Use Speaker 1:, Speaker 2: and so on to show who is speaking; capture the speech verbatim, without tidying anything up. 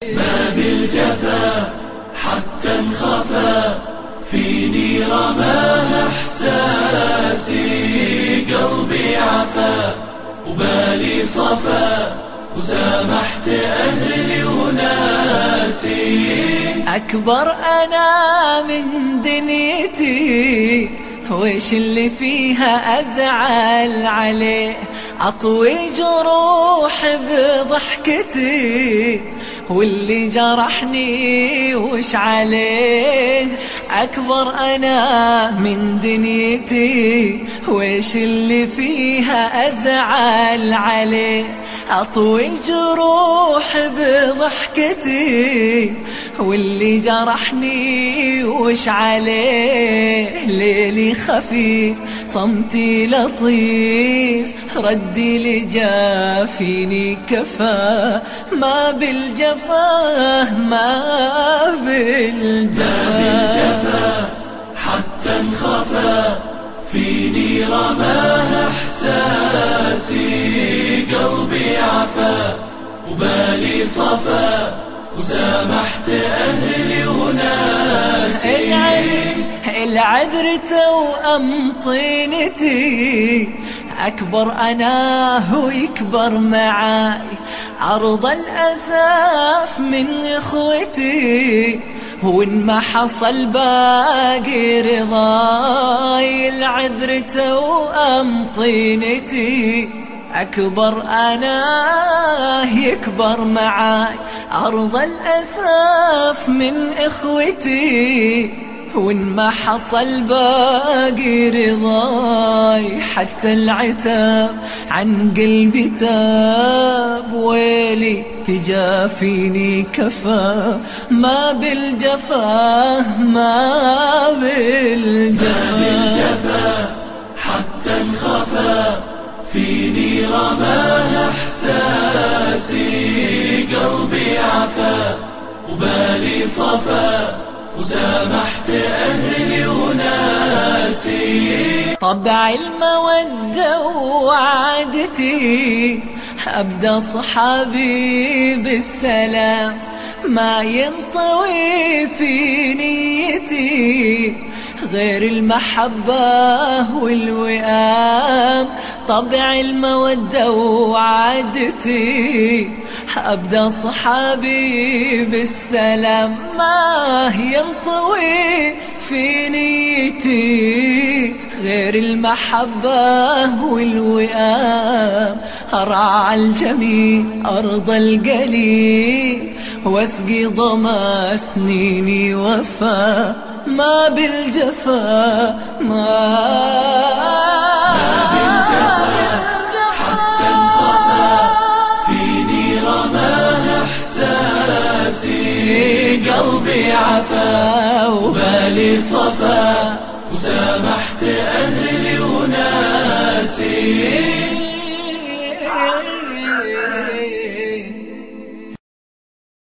Speaker 1: ما بالجفا حتى انخفى فيني رماه احساسي، قلبي عفا وبالي صفا وسامحت اهلي وناسي.
Speaker 2: اكبر انا من دنيتي ويش اللي فيها ازعل عليه، اطوي جروح بضحكتي واللي جرحني وش عليه. اكبر انا من دنيتي ويش اللي فيها ازعل عليه، اطوي جروح بضحكتي واللي جرحني وش عليه. ليلي خفيف صمتي لطيف، ردي لجا فيني كفا، ما بالجفا ما بالجفا
Speaker 1: حتى انخفى فيني رماه احساسي، قلبي عفا وبالي صفا وسامحت اهلي وناسي.
Speaker 2: العذر توأم طينتي، اكبر انا هو يكبر معاي، عرض الاساف من اخوتي وإن ما حصل باقي رضاي. العذر توأم طينتي، أكبر أنا يكبر معاي، أرض الأساف من إخوتي وإن ما حصل باقي رضاي. حتى العتاب عن قلبي تاب، ويلي تجافيني كفا، ما بالجفا ما بالجفا
Speaker 1: حتى انخفى فيني رماه احساسي، قلبي عفا وبالي صفا وسامحت اهلي وناسي.
Speaker 2: طبع المودة وعادتي، أبدأ صحابي بالسلام، ما ينطوي في نيتي غير المحبة والوئام. طبع المودة وعادتي، أبدأ صحابي بالسلام، ما ينطوي في نيتي غير المحبة والوئام. أرعى الجميع أرض القليل واسقي ضما سنيني وفا، ما بالجفا ما
Speaker 1: حتى انخفى فيني رماه احساسي، قلبي عفا وبالي صفا وسامحت اهلي وناسي.